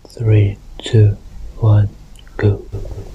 3, 2, 1, go.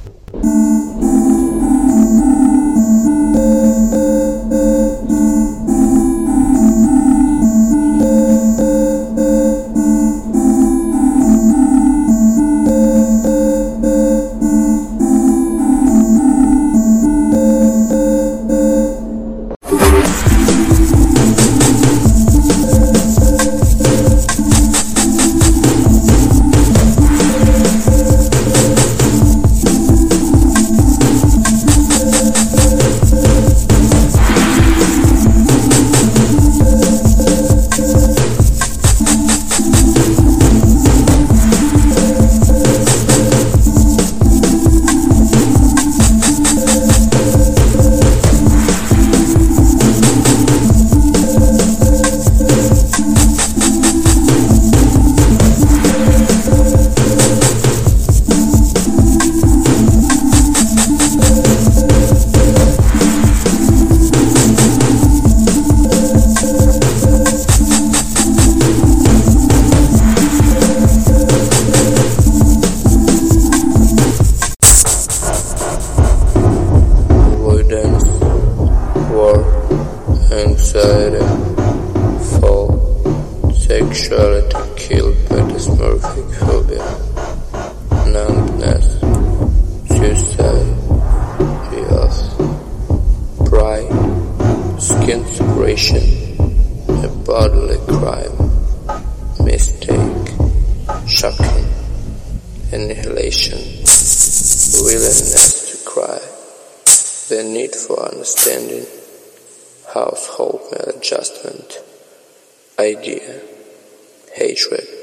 Anxiety, fall, sexuality killed by dysmorphic phobia, numbness, suicide, chaos, pride, skin separation, a bodily crime, mistake, shocking, annihilation, willingness to cry, the need for understanding, household maladjustment, idea, hatred,